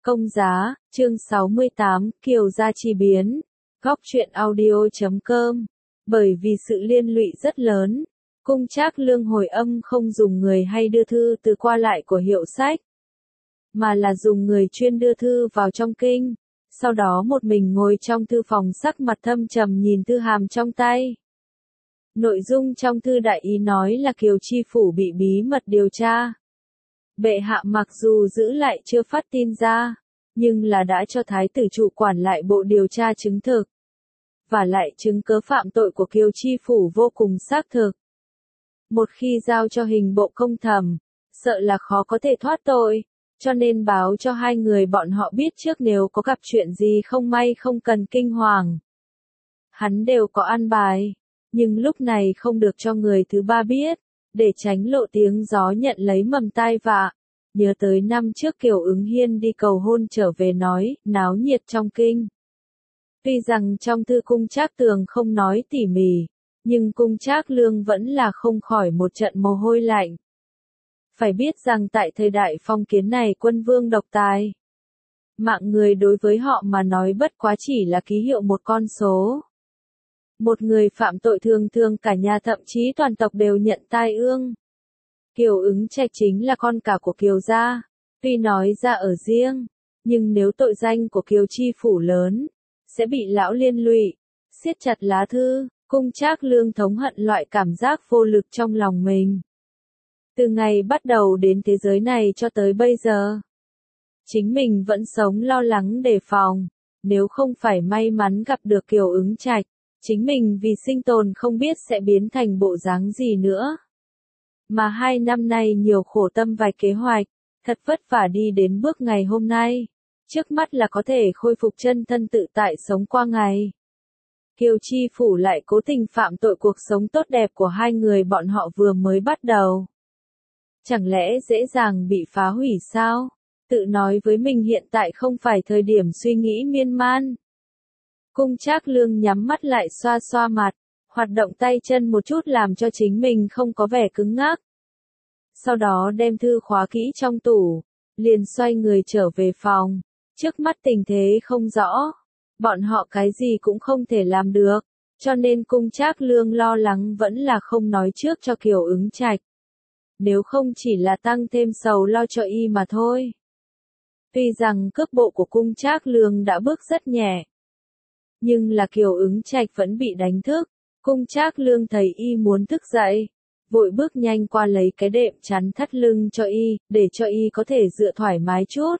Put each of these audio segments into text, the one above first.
Công giá, chương 68, Kiều gia chi biến. Góc truyện audio.com. Bởi vì sự liên lụy rất lớn, Cung Trác Lương hồi âm không dùng người hay đưa thư từ qua lại của hiệu sách, mà là dùng người chuyên đưa thư vào trong kinh, sau đó một mình ngồi trong thư phòng sắc mặt thâm trầm nhìn thư hàm trong tay. Nội dung trong thư đại ý nói là Kiều chi phủ bị bí mật điều tra. Bệ hạ mặc dù giữ lại chưa phát tin ra, nhưng là đã cho thái tử trụ quản lại bộ điều tra chứng thực. Và lại chứng cớ phạm tội của Kiều chi phủ vô cùng xác thực. Một khi giao cho hình bộ công thẩm, sợ là khó có thể thoát tội, cho nên báo cho hai người bọn họ biết trước nếu có gặp chuyện gì không may không cần kinh hoàng. Hắn đều có an bài, nhưng lúc này không được cho người thứ ba biết, để tránh lộ tiếng gió nhận lấy mầm tai vạ. Nhớ tới năm trước Kiều Ứng Hiên đi cầu hôn trở về nói, náo nhiệt trong kinh. Tuy rằng trong thư Cung Trác Tường không nói tỉ mỉ, nhưng Cung Trác Lương vẫn là không khỏi một trận mồ hôi lạnh. Phải biết rằng tại thời đại phong kiến này quân vương độc tài. Mạng người đối với họ mà nói bất quá chỉ là ký hiệu một con số. Một người phạm tội thường thường cả nhà thậm chí toàn tộc đều nhận tai ương. Kiều Ứng Trạch chính là con cả của Kiều gia, tuy nói ra ở riêng, nhưng nếu tội danh của Kiều chi phủ lớn, sẽ bị lão liên lụy, siết chặt lá thư. Cung Trác Lương thống hận loại cảm giác vô lực trong lòng mình. Từ ngày bắt đầu đến thế giới này cho tới bây giờ, chính mình vẫn sống lo lắng đề phòng, nếu không phải may mắn gặp được Kiều Ứng Trạch, chính mình vì sinh tồn không biết sẽ biến thành bộ dáng gì nữa. Mà 2 năm nay nhiều khổ tâm vài kế hoạch, thật vất vả đi đến bước ngày hôm nay, trước mắt là có thể khôi phục chân thân tự tại sống qua ngày. Kiều chi phủ lại cố tình phạm tội cuộc sống tốt đẹp của hai người bọn họ vừa mới bắt đầu. Chẳng lẽ dễ dàng bị phá hủy sao? Tự nói với mình hiện tại không phải thời điểm suy nghĩ miên man. Cung Trác Lương nhắm mắt lại xoa xoa mặt, hoạt động tay chân một chút làm cho chính mình không có vẻ cứng ngắc. Sau đó đem thư khóa kỹ trong tủ, liền xoay người trở về phòng. Trước mắt tình thế không rõ, bọn họ cái gì cũng không thể làm được, cho nên Cung Trác Lương lo lắng vẫn là không nói trước cho Kiều Ứng Trạch. Nếu không chỉ là tăng thêm sầu lo cho y mà thôi. Tuy rằng cước bộ của Cung Trác Lương đã bước rất nhẹ, nhưng là Kiều Ứng Trạch vẫn bị đánh thức. Cung Trác Lương thấy y muốn thức dậy, vội bước nhanh qua lấy cái đệm chắn thắt lưng cho y, để cho y có thể dựa thoải mái chút.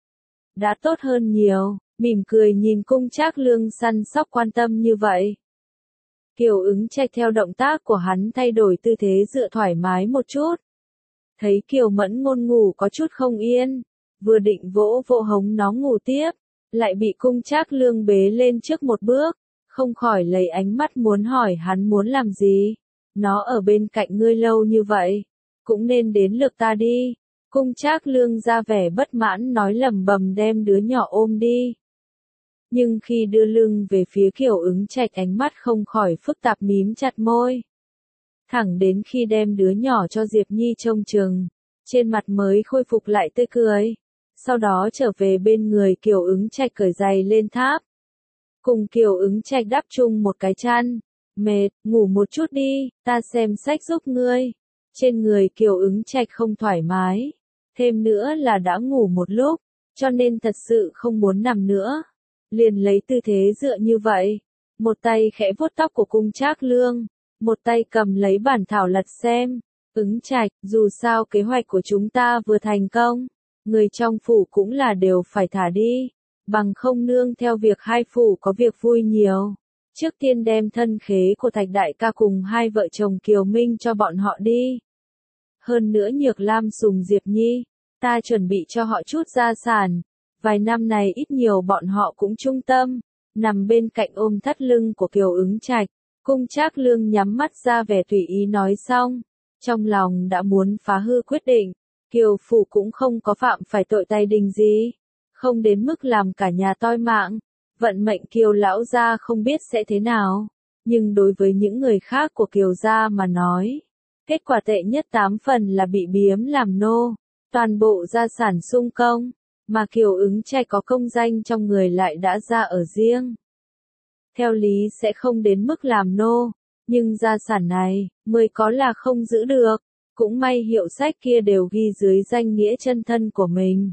Đã tốt hơn nhiều, mỉm cười nhìn Cung Trác Lương săn sóc quan tâm như vậy. Kiều Ứng Trạch theo động tác của hắn thay đổi tư thế dựa thoải mái một chút. Thấy Kiều Mẫn Ngôn ngủ có chút không yên, vừa định vỗ vỗ hống nó ngủ tiếp, lại bị Cung Trác Lương bế lên trước một bước, không khỏi lấy ánh mắt muốn hỏi hắn muốn làm gì. Nó ở bên cạnh ngươi lâu như vậy, cũng nên đến lượt ta đi. Cung Trác Lương ra vẻ bất mãn nói lẩm bẩm đem đứa nhỏ ôm đi. Nhưng khi đưa lưng về phía Kiều Ứng Trạch ánh mắt không khỏi phức tạp mím chặt môi. Thẳng đến khi đem đứa nhỏ cho Diệp Nhi trông chừng, trên mặt mới khôi phục lại tươi cười. Sau đó trở về bên người Kiều Ứng Trạch cởi giày lên tháp. Cùng Kiều Ứng Trạch đắp chung một cái chăn. Mệt, ngủ một chút đi, ta xem sách giúp ngươi. Trên người Kiều Ứng Trạch không thoải mái. Thêm nữa là đã ngủ một lúc, cho nên thật sự không muốn nằm nữa. Liền lấy tư thế dựa như vậy. Một tay khẽ vuốt tóc của Cung Trác Lương, một tay cầm lấy bản thảo lật xem. Ứng Trạch, dù sao kế hoạch của chúng ta vừa thành công, người trong phủ cũng là đều phải thả đi. Bằng không nương theo việc hai phủ có việc vui nhiều. Trước tiên đem thân khế của Thạch đại ca cùng hai vợ chồng Kiều Minh cho bọn họ đi. Hơn nữa Nhược Lam Sùng Diệp Nhi, ta chuẩn bị cho họ chút gia sản. Vài năm này ít nhiều bọn họ cũng trung tâm, nằm bên cạnh ôm thắt lưng của Kiều Ứng Trạch. Cung Trác Lương nhắm mắt ra vẻ tùy ý nói xong, trong lòng đã muốn phá hư quyết định. Kiều phủ cũng không có phạm phải tội tay đình gì, không đến mức làm cả nhà toi mạng. Vận mệnh Kiều lão gia không biết sẽ thế nào, nhưng đối với những người khác của Kiều gia mà nói, kết quả tệ nhất 8 phần là bị biếm làm nô, toàn bộ gia sản sung công. mà Kiều Ứng Trạch có công danh trong người lại đã ra ở riêng. Theo lý sẽ không đến mức làm nô, nhưng gia sản này, mới có là không giữ được, cũng may hiệu sách kia đều ghi dưới danh nghĩa chân thân của mình.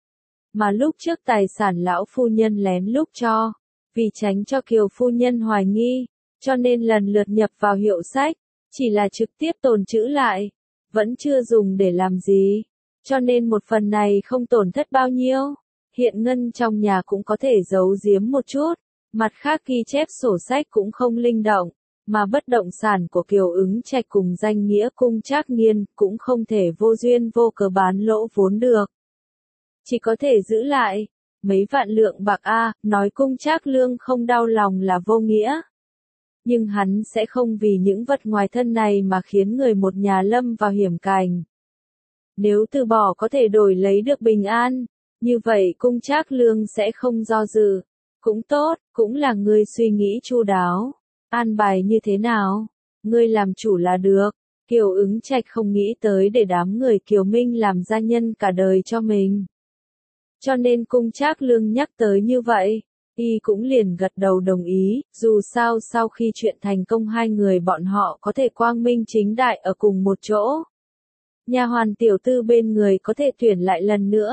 Mà lúc trước tài sản lão phu nhân lén lúc cho, vì tránh cho Kiều phu nhân hoài nghi, cho nên lần lượt nhập vào hiệu sách, chỉ là trực tiếp tồn trữ lại, vẫn chưa dùng để làm gì, cho nên một phần này không tổn thất bao nhiêu, hiện ngân trong nhà cũng có thể giấu giếm một chút, mặt khác ghi chép sổ sách cũng không linh động, mà bất động sản của Kiều Ứng Trạch cùng danh nghĩa Cung Trác Nghiên cũng không thể vô duyên vô cớ bán lỗ vốn được. Chỉ có thể giữ lại mấy vạn lượng bạc nói Cung Trác Lương không đau lòng là vô nghĩa. Nhưng hắn sẽ không vì những vật ngoài thân này mà khiến người một nhà lâm vào hiểm cảnh. Nếu từ bỏ có thể đổi lấy được bình an, như vậy Cung Trác Lương sẽ không do dự. Cũng tốt, cũng là ngươi suy nghĩ chu đáo. An bài như thế nào? Ngươi làm chủ là được. Kiều Ứng Trạch không nghĩ tới để đám người Kiều Minh làm gia nhân cả đời cho mình. Cho nên Cung Trác Lương nhắc tới như vậy, y cũng liền gật đầu đồng ý, dù sao sau khi chuyện thành công hai người bọn họ có thể quang minh chính đại ở cùng một chỗ. Nha hoàn tiểu tư bên người có thể tuyển lại lần nữa.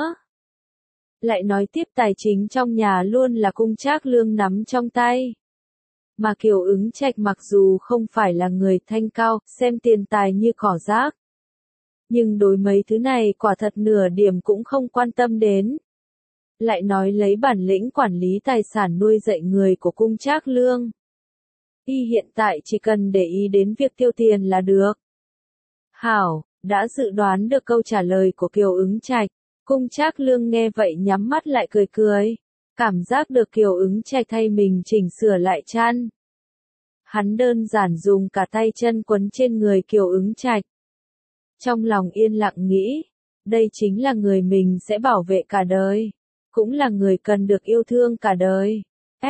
Lại nói tiếp tài chính trong nhà luôn là Cung Trác Lương nắm trong tay. Mà Kiều Ứng Trạch mặc dù không phải là người thanh cao, xem tiền tài như cỏ rác. Nhưng đối mấy thứ này quả thật nửa điểm cũng không quan tâm đến. Lại nói lấy bản lĩnh quản lý tài sản nuôi dạy người của Cung Trác Lương. Y hiện tại chỉ cần để ý đến việc tiêu tiền là được. Hảo, đã dự đoán được câu trả lời của Kiều Ứng Trạch. Cung Trác Lương nghe vậy nhắm mắt lại cười cười. Cảm giác được Kiều Ứng Trạch thay mình chỉnh sửa lại chăn. Hắn đơn giản dùng cả tay chân quấn trên người Kiều Ứng Trạch. Trong lòng yên lặng nghĩ, đây chính là người mình sẽ bảo vệ cả đời. Cũng là người cần được yêu thương cả đời.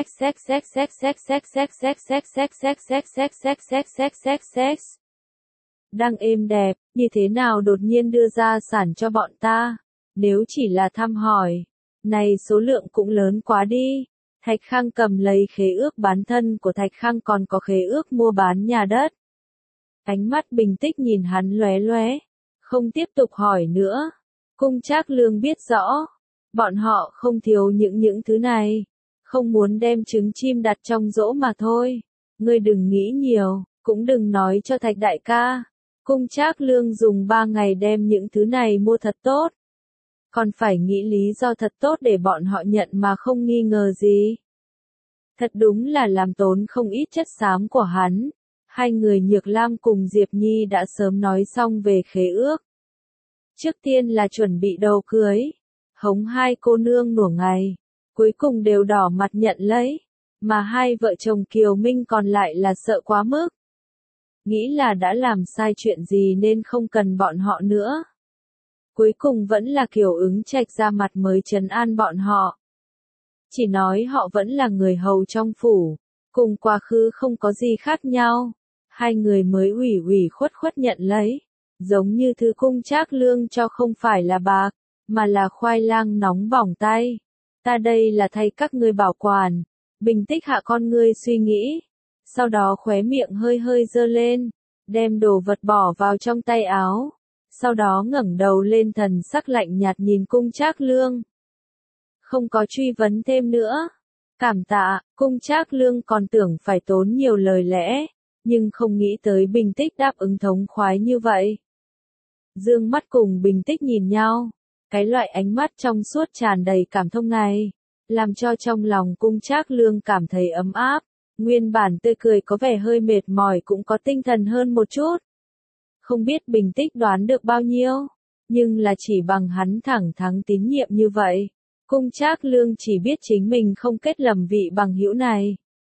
Đang êm đẹp, như thế nào đột nhiên đưa ra sản cho bọn ta? Nếu chỉ là thăm hỏi, này số lượng cũng lớn quá đi. Thạch Khang cầm lấy khế ước bán thân của Thạch Khang còn có khế ước mua bán nhà đất. Ánh mắt bình tĩnh nhìn hắn lóe lóe, không tiếp tục hỏi nữa. Cung Trác Lương biết rõ, bọn họ không thiếu những thứ này, không muốn đem trứng chim đặt trong rỗ mà thôi. Ngươi đừng nghĩ nhiều, cũng đừng nói cho Thạch đại ca. Cung Trác Lương dùng 3 ngày đem những thứ này mua thật tốt. Còn phải nghĩ lý do thật tốt để bọn họ nhận mà không nghi ngờ gì. Thật đúng là làm tốn không ít chất xám của hắn. Hai người Nhược Lam cùng Diệp Nhi đã sớm nói xong về khế ước. Trước tiên là chuẩn bị đầu cưới, hống hai cô nương nửa ngày, cuối cùng đều đỏ mặt nhận lấy, mà hai vợ chồng Kiều Minh còn lại là sợ quá mức. Nghĩ là đã làm sai chuyện gì nên không cần bọn họ nữa. Cuối cùng vẫn là Kiều Ứng Trạch ra mặt mới trấn an bọn họ. Chỉ nói họ vẫn là người hầu trong phủ, cùng quá khứ không có gì khác nhau. Hai người mới ủy khuất nhận lấy, giống như thứ Cung Trác Lương cho không phải là bạc, mà là khoai lang nóng bỏng tay. Ta đây là thay các ngươi bảo quản, bình tĩnh hạ con ngươi suy nghĩ. Sau đó khóe miệng hơi giơ lên, đem đồ vật bỏ vào trong tay áo. Sau đó ngẩng đầu lên thần sắc lạnh nhạt nhìn Cung Trác Lương. Không có truy vấn thêm nữa. Cảm tạ, Cung Trác Lương còn tưởng phải tốn nhiều lời lẽ, nhưng không nghĩ tới Bình Tích đáp ứng thống khoái như vậy. Dương mắt cùng Bình Tích nhìn nhau, cái loại ánh mắt trong suốt tràn đầy cảm thông này, làm cho trong lòng Cung Trác Lương cảm thấy ấm áp, nguyên bản tươi cười có vẻ hơi mệt mỏi cũng có tinh thần hơn một chút. Không biết Bình Tích đoán được bao nhiêu, nhưng là chỉ bằng hắn thẳng thắn tín nhiệm như vậy. Cung Trác Lương chỉ biết chính mình không kết lầm vị bằng hữu này.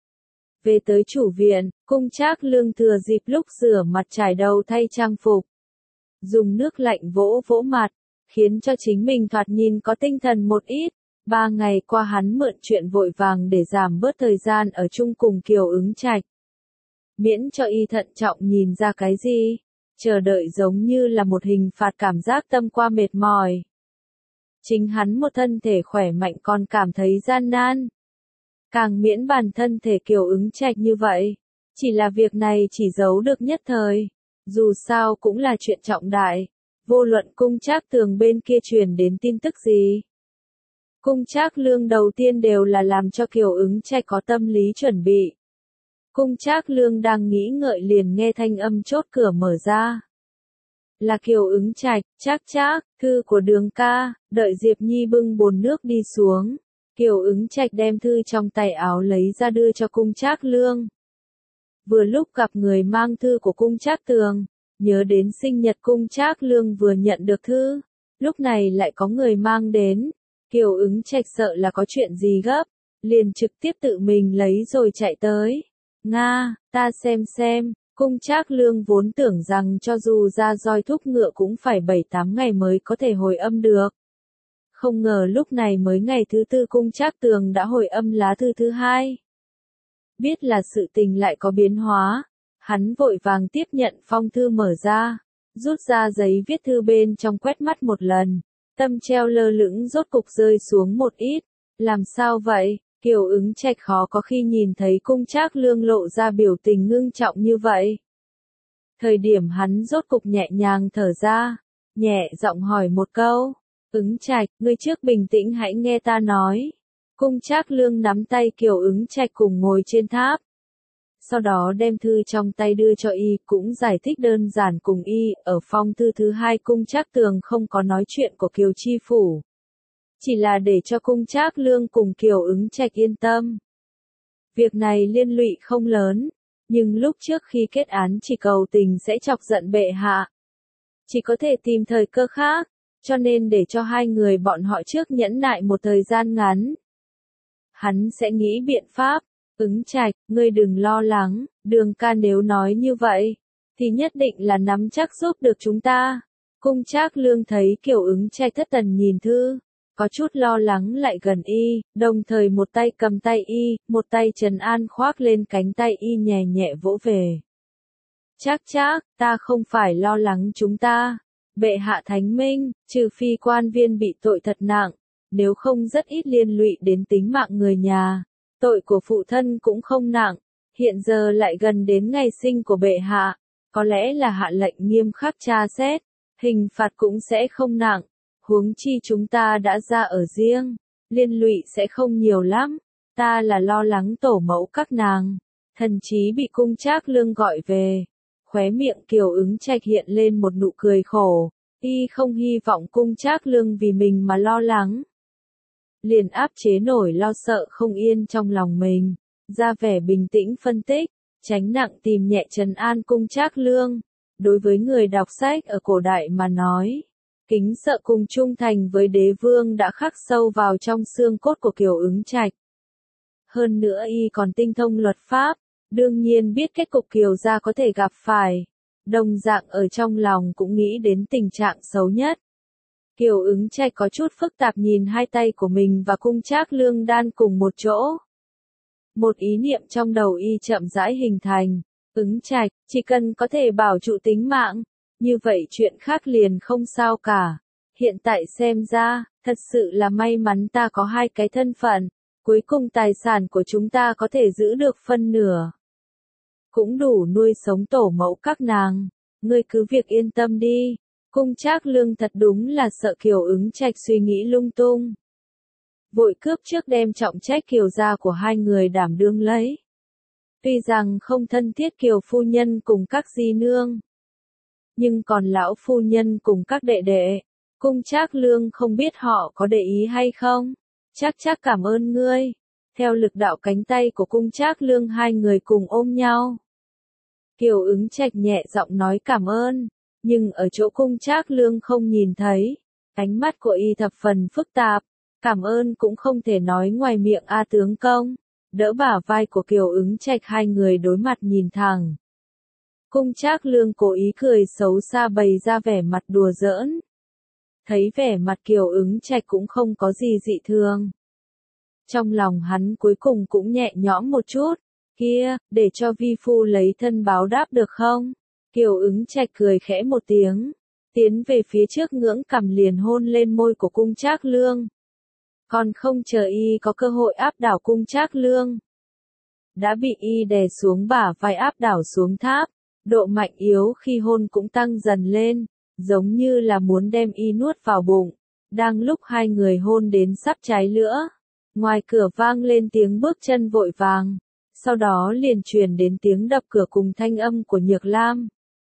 Về tới chủ viện, Cung Trác Lương thừa dịp lúc rửa mặt trải đầu thay trang phục. Dùng nước lạnh vỗ vỗ mặt, khiến cho chính mình thoạt nhìn có tinh thần một ít. 3 ngày qua hắn mượn chuyện vội vàng để giảm bớt thời gian ở chung cùng Kiều Ứng Trạch. Miễn cho y thận trọng nhìn ra cái gì, chờ đợi giống như là một hình phạt cảm giác tâm qua mệt mỏi. Chính hắn một thân thể khỏe mạnh còn cảm thấy gian nan. Càng miễn bàn thân thể Kiều Ứng Trạch như vậy. Chỉ là việc này chỉ giấu được nhất thời. Dù sao cũng là chuyện trọng đại. Vô luận Cung Trác Tường bên kia truyền đến tin tức gì. Cung Trác Lương đầu tiên đều là làm cho Kiều Ứng Trạch có tâm lý chuẩn bị. Cung Trác Lương đang nghĩ ngợi liền nghe thanh âm chốt cửa mở ra. Là Kiều Ứng Trạch, Trác, thư của Đường ca, đợi Diệp Nhi bưng bồn nước đi xuống. Kiều Ứng Trạch đem thư trong tay áo lấy ra đưa cho Cung Trác Lương. Vừa lúc gặp người mang thư của Cung Trác Tường, nhớ đến sinh nhật Cung Trác Lương vừa nhận được thư, lúc này lại có người mang đến. Kiều Ứng Trạch sợ là có chuyện gì gấp, liền trực tiếp tự mình lấy rồi chạy tới. Nga, ta xem, Cung Trác Lương vốn tưởng rằng cho dù ra roi thúc ngựa cũng phải 7-8 ngày mới có thể hồi âm được. Không ngờ lúc này mới ngày thứ tư Cung Trác Tường đã hồi âm lá thư thứ hai. Biết là sự tình lại có biến hóa, hắn vội vàng tiếp nhận phong thư mở ra, rút ra giấy viết thư bên trong quét mắt một lần, tâm treo lơ lửng rốt cục rơi xuống một ít. Làm sao vậy? Kiều Ứng Trạch khó có khi nhìn thấy Cung Trác Lương lộ ra biểu tình ngưng trọng như vậy. Thời điểm hắn rốt cục nhẹ nhàng thở ra, nhẹ giọng hỏi một câu, Ứng Trạch, ngươi trước bình tĩnh hãy nghe ta nói. Cung Trác Lương nắm tay Kiều Ứng Trạch cùng ngồi trên tháp. Sau đó đem thư trong tay đưa cho y, cũng giải thích đơn giản cùng y, ở phong thư thứ hai Cung Trác Tường không có nói chuyện của Kiều Chi Phủ. Chỉ là để cho Cung Trác Lương cùng Kiều Ứng Trạch yên tâm. Việc này liên lụy không lớn, nhưng lúc trước khi kết án chỉ cầu tình sẽ chọc giận bệ hạ. Chỉ có thể tìm thời cơ khác, cho nên để cho hai người bọn họ trước nhẫn nại một thời gian ngắn. Hắn sẽ nghĩ biện pháp. Ứng Trạch, ngươi đừng lo lắng, Đường ca nếu nói như vậy, thì nhất định là nắm chắc giúp được chúng ta. Cung Trác Lương thấy Kiều Ứng Trạch thất thần nhìn thư, có chút lo lắng lại gần y, đồng thời một tay cầm tay y, một tay trấn an khoác lên cánh tay y nhẹ nhẹ vỗ về. Trác, ta không phải lo lắng chúng ta. Bệ hạ thánh minh, trừ phi quan viên bị tội thật nặng, nếu không rất ít liên lụy đến tính mạng người nhà. Tội của phụ thân cũng không nặng, hiện giờ lại gần đến ngày sinh của bệ hạ, có lẽ là hạ lệnh nghiêm khắc tra xét, hình phạt cũng sẽ không nặng, huống chi chúng ta đã ra ở riêng, liên lụy sẽ không nhiều lắm, ta là lo lắng tổ mẫu các nàng, thần chí bị Cung Trác Lương gọi về, khóe miệng Kiều Ứng Trạch hiện lên một nụ cười khổ, y không hy vọng Cung Trác Lương vì mình mà lo lắng. Liền áp chế nổi lo sợ không yên trong lòng mình, ra vẻ bình tĩnh phân tích, tránh nặng tìm nhẹ trấn an Cung Trác Lương. Đối với người đọc sách ở cổ đại mà nói, kính sợ cùng trung thành với đế vương đã khắc sâu vào trong xương cốt của Kiều Ứng Trạch. Hơn nữa y còn tinh thông luật pháp, đương nhiên biết kết cục Kiều gia có thể gặp phải, đồng dạng ở trong lòng cũng nghĩ đến tình trạng xấu nhất. Kiều Ứng Trạch có chút phức tạp nhìn hai tay của mình và Cung Trác Lương đan cùng một chỗ. Một ý niệm trong đầu y chậm rãi hình thành, Ứng Trạch, chỉ cần có thể bảo trụ tính mạng, như vậy chuyện khác liền không sao cả. Hiện tại xem ra, thật sự là may mắn ta có hai cái thân phận, cuối cùng tài sản của chúng ta có thể giữ được phân nửa. Cũng đủ nuôi sống tổ mẫu các nàng, ngươi cứ việc yên tâm đi. Cung Trác Lương thật đúng là sợ Kiều Ứng Trạch suy nghĩ lung tung. Vội cướp trước đem trọng trách Kiều gia của hai người đảm đương lấy. Tuy rằng không thân thiết Kiều phu nhân cùng các di nương, nhưng còn lão phu nhân cùng các đệ đệ, Cung Trác Lương không biết họ có để ý hay không. Chắc cảm ơn ngươi. Theo lực đạo cánh tay của Cung Trác Lương hai người cùng ôm nhau. Kiều Ứng Trạch nhẹ giọng nói cảm ơn. Nhưng ở chỗ Cung Trác Lương không nhìn thấy, ánh mắt của y thập phần phức tạp, cảm ơn cũng không thể nói ngoài miệng a tướng công, đỡ bả vai của Kiều Ứng Trạch hai người đối mặt nhìn thẳng. Cung Trác Lương cố ý cười xấu xa bày ra vẻ mặt đùa giỡn. Thấy vẻ mặt Kiều Ứng Trạch cũng không có gì dị thường. Trong lòng hắn cuối cùng cũng nhẹ nhõm một chút, kia, để cho vi phu lấy thân báo đáp được không? Kiều Ứng Trạch cười khẽ một tiếng, tiến về phía trước ngưỡng cằm liền hôn lên môi của Cung Trác Lương. Còn không chờ y có cơ hội áp đảo Cung Trác Lương, đã bị y đè xuống bả vai áp đảo xuống tháp, độ mạnh yếu khi hôn cũng tăng dần lên, giống như là muốn đem y nuốt vào bụng. Đang lúc hai người hôn đến sắp cháy lửa, ngoài cửa vang lên tiếng bước chân vội vàng, sau đó liền truyền đến tiếng đập cửa cùng thanh âm của Nhược Lam.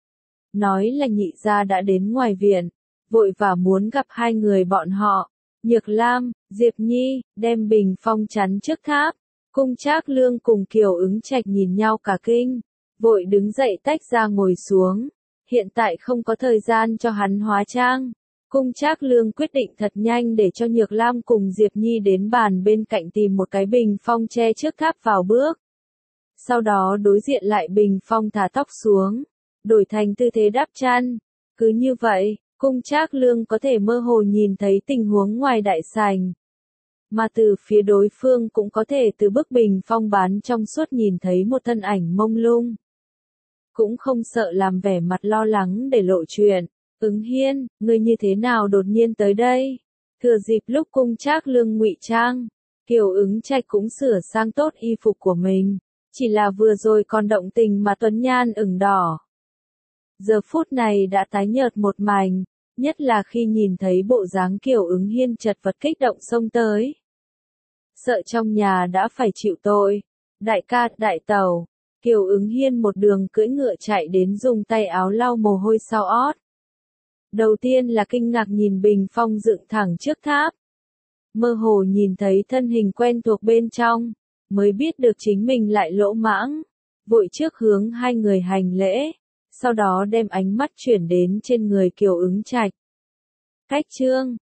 Nói là nhị gia đã đến ngoài viện, vội và muốn gặp hai người bọn họ. Nhược Lam, Diệp Nhi, đem bình phong chắn trước tháp. Cung Trác Lương cùng Kiều Ứng Trạch nhìn nhau cả kinh, vội đứng dậy tách ra ngồi xuống. Hiện tại không có thời gian cho hắn hóa trang. Cung Trác Lương quyết định thật nhanh để cho Nhược Lam cùng Diệp Nhi đến bàn bên cạnh tìm một cái bình phong che trước tháp vào bước. Sau đó đối diện lại bình phong thả tóc xuống, đổi thành tư thế đắp chăn. Cứ như vậy, Cung Trác Lương có thể mơ hồ nhìn thấy tình huống ngoài đại sảnh. Mà từ phía đối phương cũng có thể từ bức bình phong bán trong suốt nhìn thấy một thân ảnh mông lung. Cũng không sợ làm vẻ mặt lo lắng để lộ chuyện. Ứng Hiên, ngươi như thế nào đột nhiên tới đây? Thừa dịp lúc Cung Trác Lương ngụy trang, Kiều Ứng Trạch cũng sửa sang tốt y phục của mình. Chỉ là vừa rồi còn động tình mà Tuấn Nhan ửng đỏ. Giờ phút này đã tái nhợt một mảnh, nhất là khi nhìn thấy bộ dáng Kiều Ứng Hiên chật vật kích động xông tới. Sợ trong nhà đã phải chịu tội. Đại ca, đại tẩu. Kiều Ứng Hiên một đường cưỡi ngựa chạy đến dùng tay áo lau mồ hôi sau ót. Đầu tiên là kinh ngạc nhìn bình phong dựng thẳng trước tháp. Mơ hồ nhìn thấy thân hình quen thuộc bên trong, mới biết được chính mình lại lỗ mãng. Vội trước hướng hai người hành lễ, sau đó đem ánh mắt chuyển đến trên người Kiều Ứng Trạch. Cách chương